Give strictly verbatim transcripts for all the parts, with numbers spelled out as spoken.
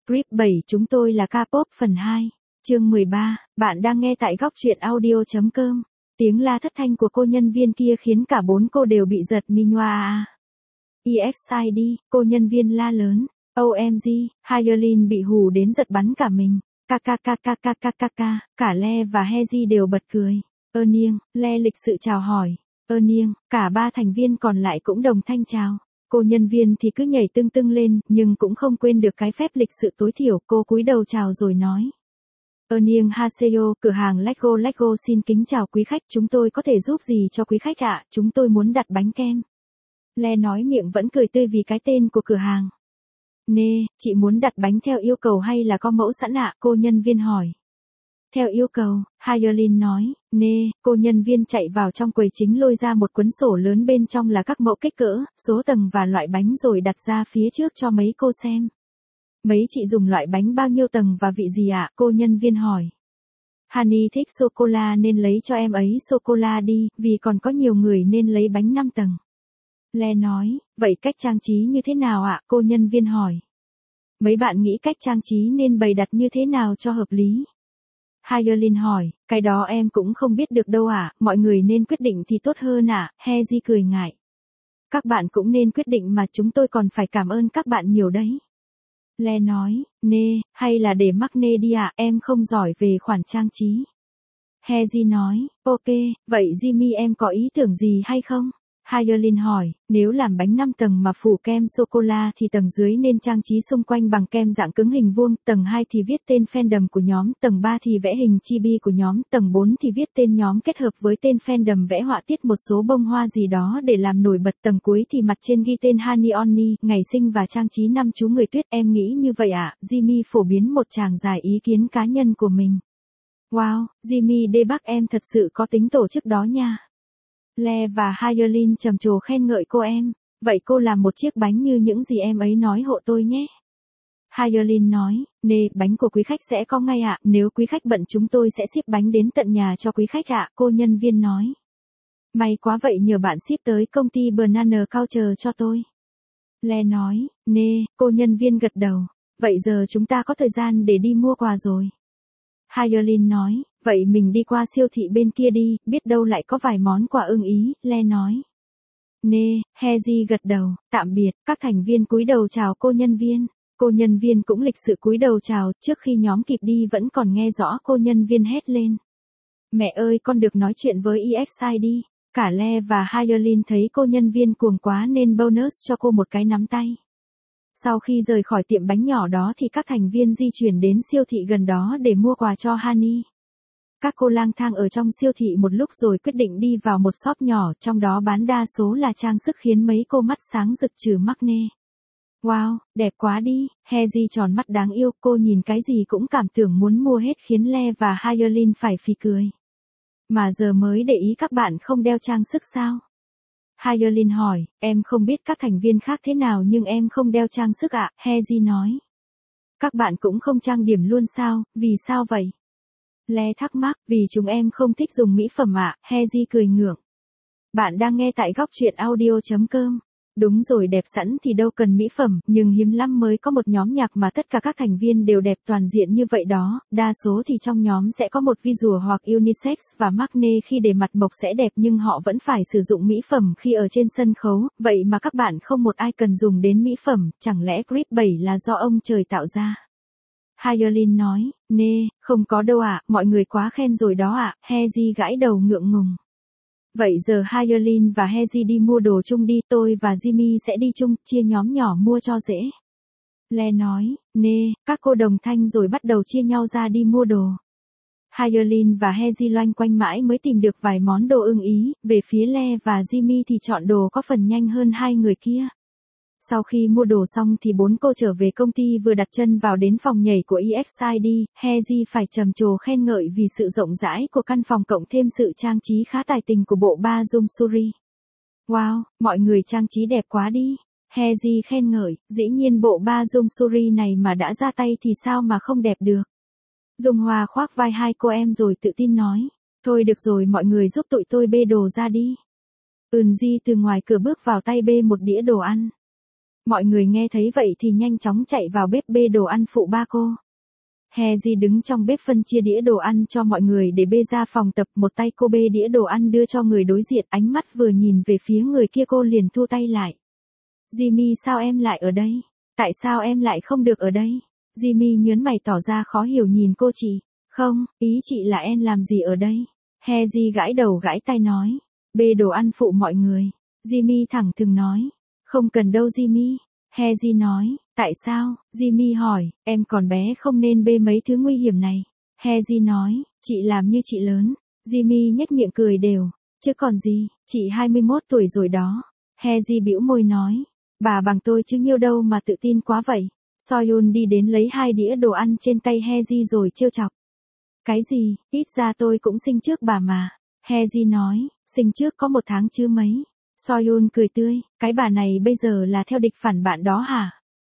Clip bảy chúng tôi là K-pop phần hai. Chương mười ba, bạn đang nghe tại góc truyện audio.com. Tiếng la thất thanh của cô nhân viên kia khiến cả bốn cô đều bị giật mình ngoa. e ích i đê, cô nhân viên la lớn. ô em giê, Hyolyn bị hù đến giật bắn cả mình. Kkkkkkkkk, cả Le và Hezi đều bật cười. Ơ niêng, Le lịch sự chào hỏi. Ơ niêng, cả ba thành viên còn lại cũng đồng thanh chào. Cô nhân viên thì cứ nhảy tưng tưng lên, nhưng cũng không quên được cái phép lịch sự tối thiểu, cô cúi đầu chào rồi nói. Ơ niêng Haseyo, cửa hàng Lego Lego xin kính chào quý khách, chúng tôi có thể giúp gì cho quý khách ạ, chúng tôi muốn đặt bánh kem. Le nói miệng vẫn cười tươi vì cái tên của cửa hàng. Nê, chị muốn đặt bánh theo yêu cầu hay là có mẫu sẵn ạ, cô nhân viên hỏi. Theo yêu cầu, Hyolyn nói. Nê, cô nhân viên chạy vào trong quầy chính lôi ra một cuốn sổ lớn bên trong là các mẫu kích cỡ, số tầng và loại bánh rồi đặt ra phía trước cho mấy cô xem. Mấy chị dùng loại bánh bao nhiêu tầng và vị gì ạ, cô nhân viên hỏi. Honey thích sô-cô-la nên lấy cho em ấy sô-cô-la đi, vì còn có nhiều người nên lấy bánh năm tầng. Le nói, vậy cách trang trí như thế nào ạ, cô nhân viên hỏi. Mấy bạn nghĩ cách trang trí nên bày đặt như thế nào cho hợp lý? Hyolyn hỏi, cái đó em cũng không biết được đâu ạ, mọi người nên quyết định thì tốt hơn ạ, Hezi cười ngại. Các bạn cũng nên quyết định mà chúng tôi còn phải cảm ơn các bạn nhiều đấy. Le nói, nê, hay là để mắc nê đi ạ, em không giỏi về khoản trang trí. Hezi nói, ok, vậy Jimmy em có ý tưởng gì hay không? Hyolyn hỏi, nếu làm bánh năm tầng mà phủ kem sô-cô-la thì tầng dưới nên trang trí xung quanh bằng kem dạng cứng hình vuông, tầng hai thì viết tên fandom của nhóm, tầng ba thì vẽ hình chibi của nhóm, tầng bốn thì viết tên nhóm kết hợp với tên fandom vẽ họa tiết một số bông hoa gì đó để làm nổi bật, tầng cuối thì mặt trên ghi tên Honey Onni, ngày sinh và trang trí năm chú người tuyết, em nghĩ như vậy ạ, à? Jimmy phổ biến một tràng dài ý kiến cá nhân của mình. Wow, Jimmy đê bác em thật sự có tính tổ chức đó nha. Le và Hyolyn trầm trồ khen ngợi cô em, vậy cô làm một chiếc bánh như những gì em ấy nói hộ tôi nhé. Hyolyn nói, nê, bánh của quý khách sẽ có ngay ạ, nếu quý khách bận chúng tôi sẽ ship bánh đến tận nhà cho quý khách ạ, cô nhân viên nói. May quá vậy nhờ bạn ship tới công ty Banana Culture cho tôi. Le nói, nê, cô nhân viên gật đầu, vậy giờ chúng ta có thời gian để đi mua quà rồi. Hyolyn nói, vậy mình đi qua siêu thị bên kia đi, biết đâu lại có vài món quà ưng ý, Le nói. Nê, Hezi gật đầu, tạm biệt, các thành viên cúi đầu chào cô nhân viên. Cô nhân viên cũng lịch sự cúi đầu chào, trước khi nhóm kịp đi vẫn còn nghe rõ cô nhân viên hét lên. Mẹ ơi con được nói chuyện với e ích i đi, cả Le và Hyolyn thấy cô nhân viên cuồng quá nên bonus cho cô một cái nắm tay. Sau khi rời khỏi tiệm bánh nhỏ đó thì các thành viên di chuyển đến siêu thị gần đó để mua quà cho Honey. Các cô lang thang ở trong siêu thị một lúc rồi quyết định đi vào một shop nhỏ, trong đó bán đa số là trang sức khiến mấy cô mắt sáng rực trừ mắc nê. Wow, đẹp quá đi, Hezi tròn mắt đáng yêu, cô nhìn cái gì cũng cảm tưởng muốn mua hết khiến Le và Hyolyn phải phì cười. Mà giờ mới để ý các bạn không đeo trang sức sao? Hyolyn hỏi, em không biết các thành viên khác thế nào nhưng em không đeo trang sức ạ, Hezi nói. Các bạn cũng không trang điểm luôn sao, vì sao vậy? Le thắc mắc, vì chúng em không thích dùng mỹ phẩm ạ, Hezi cười ngượng. Bạn đang nghe tại góc truyện audio.com. Đúng rồi, đẹp sẵn thì đâu cần mỹ phẩm, nhưng hiếm lắm mới có một nhóm nhạc mà tất cả các thành viên đều đẹp toàn diện như vậy đó, đa số thì trong nhóm sẽ có một visual hoặc unisex và Maknae khi để mặt mộc sẽ đẹp nhưng họ vẫn phải sử dụng mỹ phẩm khi ở trên sân khấu, vậy mà các bạn không một ai cần dùng đến mỹ phẩm, chẳng lẽ Clip bảy là do ông trời tạo ra? Hyolyn nói, nê, không có đâu ạ, mọi người quá khen rồi đó ạ, Hezi gãi đầu ngượng ngùng. Vậy giờ Hyolyn và Hezi đi mua đồ chung đi, tôi và Jimmy sẽ đi chung, chia nhóm nhỏ mua cho dễ. Le nói, nê, các cô đồng thanh rồi bắt đầu chia nhau ra đi mua đồ. Hyolyn và Hezi loanh quanh mãi mới tìm được vài món đồ ưng ý, về phía Le và Jimmy thì chọn đồ có phần nhanh hơn hai người kia. Sau khi mua đồ xong thì bốn cô trở về công ty vừa đặt chân vào đến phòng nhảy của e ích i đê, Hezi phải trầm trồ khen ngợi vì sự rộng rãi của căn phòng cộng thêm sự trang trí khá tài tình của bộ ba Jung Suri. Wow, mọi người trang trí đẹp quá đi. Hezi khen ngợi, dĩ nhiên bộ ba Jung Suri này mà đã ra tay thì sao mà không đẹp được. Dung Hoa khoác vai hai cô em rồi tự tin nói, thôi được rồi mọi người giúp tụi tôi bê đồ ra đi. Ừn Di từ ngoài cửa bước vào tay bê một đĩa đồ ăn. Mọi người nghe thấy vậy thì nhanh chóng chạy vào bếp bê đồ ăn phụ ba cô. Hazy đứng trong bếp phân chia đĩa đồ ăn cho mọi người để bê ra phòng tập, một tay cô bê đĩa đồ ăn đưa cho người đối diện, ánh mắt vừa nhìn về phía người kia cô liền thu tay lại. Jimmy, sao em lại ở đây? Tại sao em lại không được ở đây? Jimmy nhớn mày tỏ ra khó hiểu nhìn cô chị. Không, ý chị là em làm gì ở đây? Hazy gãi đầu gãi tai nói. Bê đồ ăn phụ mọi người. Jimmy thẳng thừng nói. Không cần đâu Jimmy. Hazy nói. Tại sao? Jimmy hỏi. Em còn bé không nên bê mấy thứ nguy hiểm này. Hazy nói. Chị làm như chị lớn. Jimmy nhếch miệng cười đều. Chứ còn gì, chị hai mươi mốt tuổi rồi đó. Hazy bĩu môi nói. Bà bằng tôi chứ nhiêu đâu mà tự tin quá vậy. Soyun đi đến lấy hai đĩa đồ ăn trên tay Hazy rồi trêu chọc. Cái gì, ít ra tôi cũng sinh trước bà mà. Hazy nói, sinh trước có một tháng chứ mấy. Soyun cười tươi, cái bà này bây giờ là theo địch phản bạn đó hả?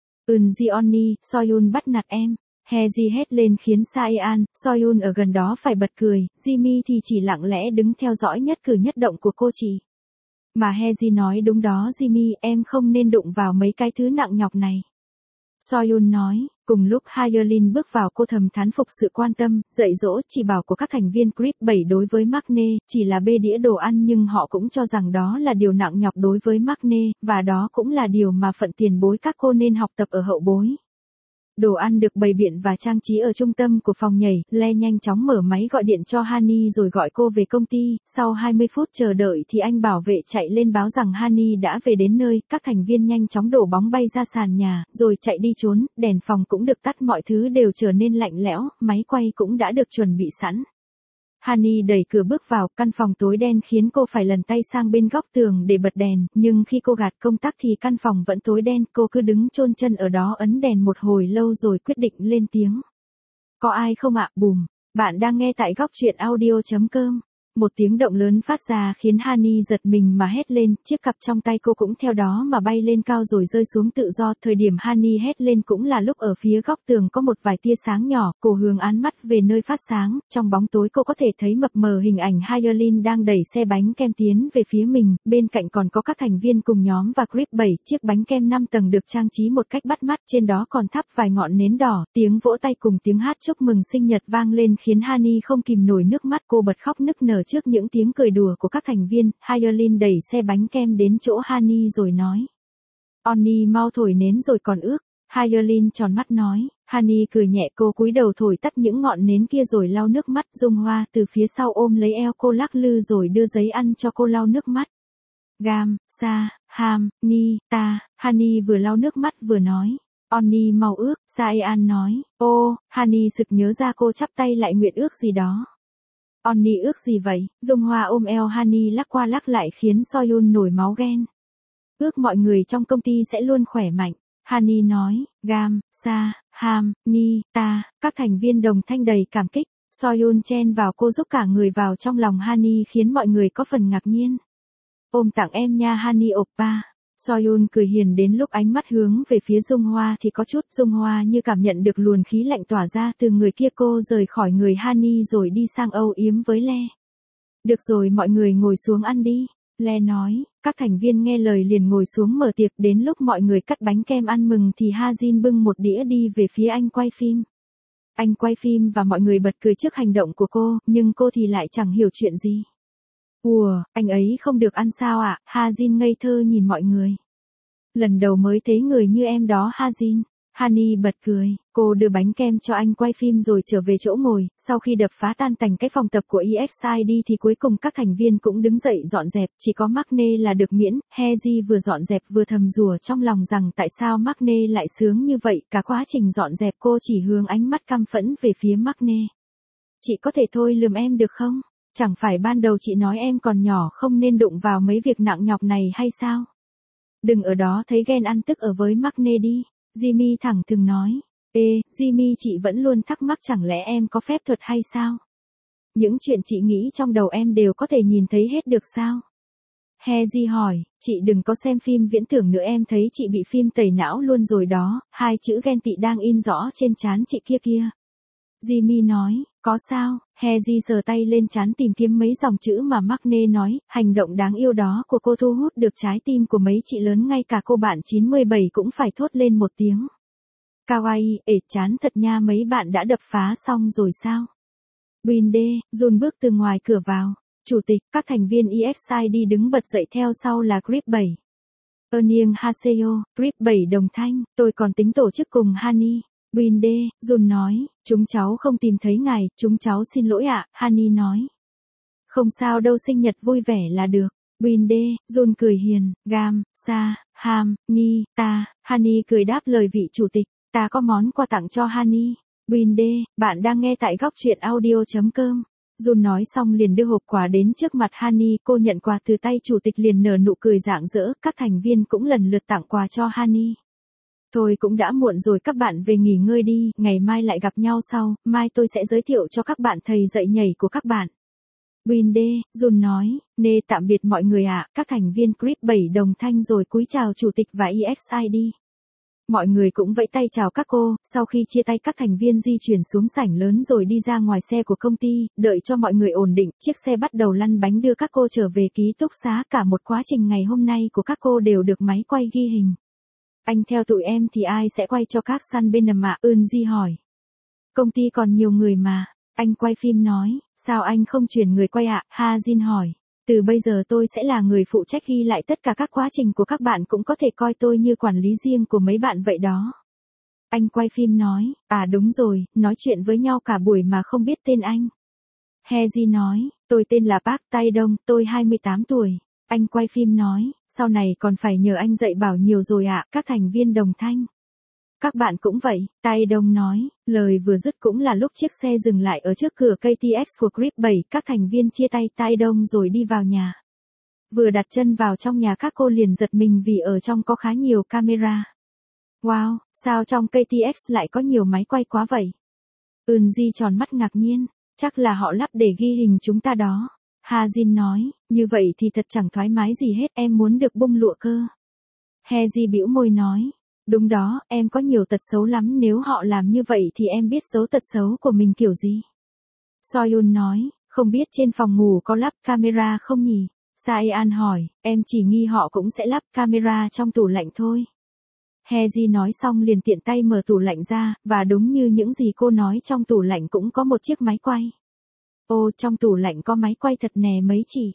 Ừm Jeonni, Soyun bắt nạt em. Hazy hét lên khiến Saean, Soyun ở gần đó phải bật cười, Jimmy thì chỉ lặng lẽ đứng theo dõi nhất cử nhất động của cô chị. Mà Hazy nói đúng đó Jimmy, em không nên đụng vào mấy cái thứ nặng nhọc này. Soyun nói, cùng lúc Hyerlin bước vào cô thầm thán phục sự quan tâm, dạy dỗ, chỉ bảo của các thành viên Creep bảy đối với Magne, chỉ là bê đĩa đồ ăn nhưng họ cũng cho rằng đó là điều nặng nhọc đối với Magne, và đó cũng là điều mà phận tiền bối các cô nên học tập ở hậu bối. Đồ ăn được bày biện và trang trí ở trung tâm của phòng nhảy, Le nhanh chóng mở máy gọi điện cho Hani rồi gọi cô về công ty, sau hai mươi phút chờ đợi thì anh bảo vệ chạy lên báo rằng Hani đã về đến nơi, các thành viên nhanh chóng đổ bóng bay ra sàn nhà, rồi chạy đi trốn, đèn phòng cũng được tắt, mọi thứ đều trở nên lạnh lẽo, máy quay cũng đã được chuẩn bị sẵn. Hani đẩy cửa bước vào, căn phòng tối đen khiến cô phải lần tay sang bên góc tường để bật đèn, nhưng khi cô gạt công tắc thì căn phòng vẫn tối đen, cô cứ đứng chôn chân ở đó ấn đèn một hồi lâu rồi quyết định lên tiếng. Có ai không ạ? Bùm. Bạn đang nghe tại góc truyện audio chấm com. Một tiếng động lớn phát ra khiến Hani giật mình mà hét lên, chiếc cặp trong tay cô cũng theo đó mà bay lên cao rồi rơi xuống tự do. Thời điểm Hani hét lên cũng là lúc ở phía góc tường có một vài tia sáng nhỏ, cô hướng ánh mắt về nơi phát sáng, trong bóng tối cô có thể thấy mập mờ hình ảnh Hyerlin đang đẩy xe bánh kem tiến về phía mình, bên cạnh còn có các thành viên cùng nhóm và Creep bảy, chiếc bánh kem năm tầng được trang trí một cách bắt mắt, trên đó còn thắp vài ngọn nến đỏ, tiếng vỗ tay cùng tiếng hát chúc mừng sinh nhật vang lên khiến Hani không kìm nổi nước mắt, cô bật khóc nức nở trước những tiếng cười đùa của các thành viên. Hyerlin đẩy xe bánh kem đến chỗ Hani rồi nói. Onni mau thổi nến rồi còn ước. Hyerlin tròn mắt nói. Hani cười nhẹ, cô cúi đầu thổi tắt những ngọn nến kia rồi lau nước mắt. Dung Hoa từ phía sau ôm lấy eo cô lắc lư rồi đưa giấy ăn cho cô lau nước mắt. Gam, Sa, Ham, Ni, Ta. Hani vừa lau nước mắt vừa nói. Onni mau ước. Saean nói. Ô, Hani sực nhớ ra cô chắp tay lại nguyện ước gì đó. Onni ước gì vậy? Dung Hoa ôm eo Hani lắc qua lắc lại khiến Soyun nổi máu ghen. Ước mọi người trong công ty sẽ luôn khỏe mạnh. Hani nói, Gam, Sa, Ham, Ni, Ta, các thành viên đồng thanh đầy cảm kích. Soyun chen vào cô giúp cả người vào trong lòng Hani khiến mọi người có phần ngạc nhiên. Ôm tặng em nha Hani oppa. Soyun cười hiền đến lúc ánh mắt hướng về phía Dung Hoa thì có chút. Dung Hoa như cảm nhận được luồng khí lạnh tỏa ra từ người kia, cô rời khỏi người Hani rồi đi sang âu yếm với Le. Được rồi, mọi người ngồi xuống ăn đi. Le nói, các thành viên nghe lời liền ngồi xuống mở tiệc. Đến lúc mọi người cắt bánh kem ăn mừng thì Ha-jin bưng một đĩa đi về phía anh quay phim. Anh quay phim và mọi người bật cười trước hành động của cô, nhưng cô thì lại chẳng hiểu chuyện gì. Ủa, anh ấy không được ăn sao ạ? À? Ha-jin ngây thơ nhìn mọi người. Lần đầu mới thấy người như em đó Ha-jin. Hani bật cười, cô đưa bánh kem cho anh quay phim rồi trở về chỗ ngồi, sau khi đập phá tan tành cái phòng tập của e ích i đi thì cuối cùng các thành viên cũng đứng dậy dọn dẹp, chỉ có Magne là được miễn. Hazy vừa dọn dẹp vừa thầm rủa trong lòng rằng tại sao Magne lại sướng như vậy, cả quá trình dọn dẹp cô chỉ hướng ánh mắt căm phẫn về phía Magne. Chị có thể thôi lườm em được không? Chẳng phải ban đầu chị nói em còn nhỏ không nên đụng vào mấy việc nặng nhọc này hay sao? Đừng ở đó thấy ghen ăn tức ở với Magne đi. Jimmy thẳng thừng nói. Ê, Jimmy, chị vẫn luôn thắc mắc chẳng lẽ em có phép thuật hay sao? Những chuyện chị nghĩ trong đầu em đều có thể nhìn thấy hết được sao? Hazy hỏi, chị đừng có xem phim viễn tưởng nữa, em thấy chị bị phim tẩy não luôn rồi đó, hai chữ ghen tị đang in rõ trên trán chị kia kia. Jimmy nói, Có sao? Heji sờ tay lên trán tìm kiếm mấy dòng chữ mà Markne nói, hành động đáng yêu đó của cô thu hút được trái tim của mấy chị lớn, ngay cả cô bạn chín mươi bảy cũng phải thốt lên một tiếng. Kawaii, ể chán thật nha, mấy bạn đã đập phá xong rồi sao? Winde, Jun bước từ ngoài cửa vào. Chủ tịch, các thành viên e ích i đê đứng bật dậy, theo sau là Grip bảy. Onion Haseyo, Grip bảy đồng thanh, tôi còn tính tổ chức cùng Hani. Winde, Jun nói, chúng cháu không tìm thấy ngài, chúng cháu xin lỗi ạ, Hani nói. Không sao đâu, sinh nhật vui vẻ là được. Winde, Jun cười hiền, Gam, Sa, Ham, Ni, ta, Hani cười đáp lời vị chủ tịch, ta có món quà tặng cho Hani. Winde, bạn đang nghe tại góc truyện audio.com. Jun nói xong liền đưa hộp quà đến trước mặt Hani, cô nhận quà từ tay chủ tịch liền nở nụ cười rạng rỡ, các thành viên cũng lần lượt tặng quà cho Hani. Thôi cũng đã muộn rồi, các bạn về nghỉ ngơi đi, ngày mai lại gặp nhau sau, mai tôi sẽ giới thiệu cho các bạn thầy dạy nhảy của các bạn. Winde, Jun nói, nê tạm biệt mọi người ạ, các thành viên Grip bảy đồng thanh rồi cúi chào chủ tịch và e ích i đê. Mọi người cũng vẫy tay chào các cô, sau khi chia tay các thành viên di chuyển xuống sảnh lớn rồi đi ra ngoài xe của công ty, đợi cho mọi người ổn định, chiếc xe bắt đầu lăn bánh đưa các cô trở về ký túc xá, cả một quá trình ngày hôm nay của các cô đều được máy quay ghi hình. Anh theo tụi em thì ai sẽ quay cho các săn bên nằm ạ? Eunji hỏi. Công ty còn nhiều người mà, anh quay phim nói, sao anh không chuyển người quay ạ? Ha-jin hỏi. Từ bây giờ tôi sẽ là người phụ trách ghi lại tất cả các quá trình của các bạn, cũng có thể coi tôi như quản lý riêng của mấy bạn vậy đó. Anh quay phim nói, à đúng rồi, nói chuyện với nhau cả buổi mà không biết tên anh. Heji nói, tôi tên là Park Tae-dong, tôi hai mươi tám tuổi. Anh quay phim nói, sau này còn phải nhờ anh dạy bảo nhiều rồi ạ, các thành viên đồng thanh. Các bạn cũng vậy, Tae-dong nói, lời vừa dứt cũng là lúc chiếc xe dừng lại ở trước cửa ca tê ích của Grip bảy, các thành viên chia tay Tae-dong rồi đi vào nhà. Vừa đặt chân vào trong nhà các cô liền giật mình vì ở trong có khá nhiều camera. Wow, sao trong ca tê ích lại có nhiều máy quay quá vậy? Eunji tròn mắt ngạc nhiên, chắc là họ lắp để ghi hình chúng ta đó. Ha-jin nói, như vậy thì thật chẳng thoải mái gì hết, em muốn được bung lụa cơ. Heji bĩu môi nói, đúng đó, em có nhiều tật xấu lắm, nếu họ làm như vậy thì em biết giấu tật xấu của mình kiểu gì. Soyun nói, không biết trên phòng ngủ có lắp camera không nhỉ? Saean hỏi, em chỉ nghi họ cũng sẽ lắp camera trong tủ lạnh thôi. Heji nói xong liền tiện tay mở tủ lạnh ra, và đúng như những gì cô nói, trong tủ lạnh cũng có một chiếc máy quay. Ô, trong tủ lạnh có máy quay thật nè mấy chị.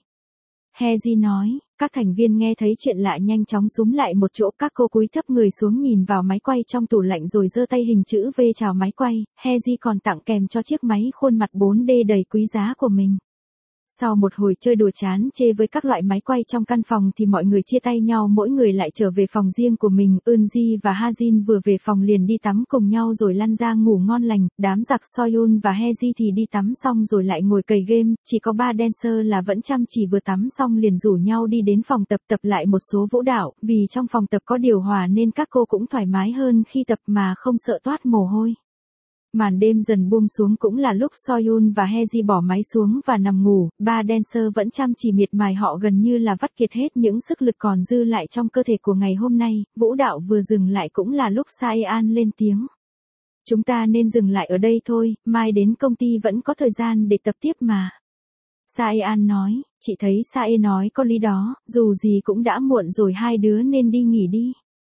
Heji nói, các thành viên nghe thấy chuyện lạ nhanh chóng súm lại một chỗ, các cô cúi thấp người xuống nhìn vào máy quay trong tủ lạnh rồi giơ tay hình chữ V chào máy quay. Heji còn tặng kèm cho chiếc máy khuôn mặt bốn D đầy quý giá của mình. Sau một hồi chơi đùa chán chê với các loại máy quay trong căn phòng thì mọi người chia tay nhau, mỗi người lại trở về phòng riêng của mình. Eunji và Ha-jin vừa về phòng liền đi tắm cùng nhau rồi lăn ra ngủ ngon lành. Đám giặc Soyun và Heji thì đi tắm xong rồi lại ngồi cày game, chỉ có ba dancer là vẫn chăm chỉ, vừa tắm xong liền rủ nhau đi đến phòng tập tập lại một số vũ đạo, vì trong phòng tập có điều hòa nên các cô cũng thoải mái hơn khi tập mà không sợ toát mồ hôi. Màn đêm dần buông xuống cũng là lúc Soyun và Heji bỏ máy xuống và nằm ngủ, ba dancer vẫn chăm chỉ miệt mài, họ gần như là vắt kiệt hết những sức lực còn dư lại trong cơ thể của ngày hôm nay. Vũ đạo vừa dừng lại cũng là lúc Saean lên tiếng. Chúng ta nên dừng lại ở đây thôi, mai đến công ty vẫn có thời gian để tập tiếp mà. Saean nói, chị thấy Sae nói có lý đó, dù gì cũng đã muộn rồi, hai đứa nên đi nghỉ đi.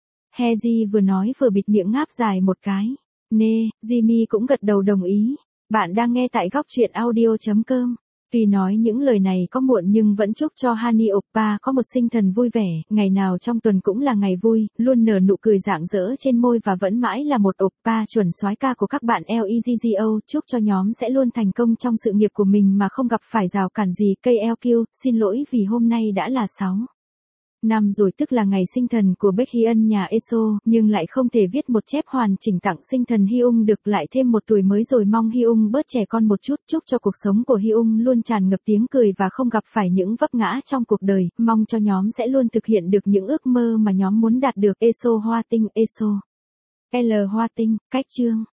Heji vừa nói vừa bịt miệng ngáp dài một cái. Nê, Jimmy cũng gật đầu đồng ý. Bạn đang nghe tại góc truyện audio.com. Tuy nói những lời này có muộn nhưng vẫn chúc cho Hani Oppa có một sinh thần vui vẻ, ngày nào trong tuần cũng là ngày vui, luôn nở nụ cười rạng rỡ trên môi và vẫn mãi là một Oppa chuẩn soái ca của các bạn lờ e giê giê o. Chúc cho nhóm sẽ luôn thành công trong sự nghiệp của mình mà không gặp phải rào cản gì. ca lờ quy, xin lỗi vì hôm nay đã là sáu năm rồi, tức là ngày sinh thần của Baekhyun nhà Eso, nhưng lại không thể viết một chép hoàn chỉnh tặng sinh thần Hyung được, lại thêm một tuổi mới rồi. Mong Hyung bớt trẻ con một chút, chúc cho cuộc sống của Hyung luôn tràn ngập tiếng cười và không gặp phải những vấp ngã trong cuộc đời, mong cho nhóm sẽ luôn thực hiện được những ước mơ mà nhóm muốn đạt được. Eso Hoa Tinh, Eso L Hoa Tinh, cách chương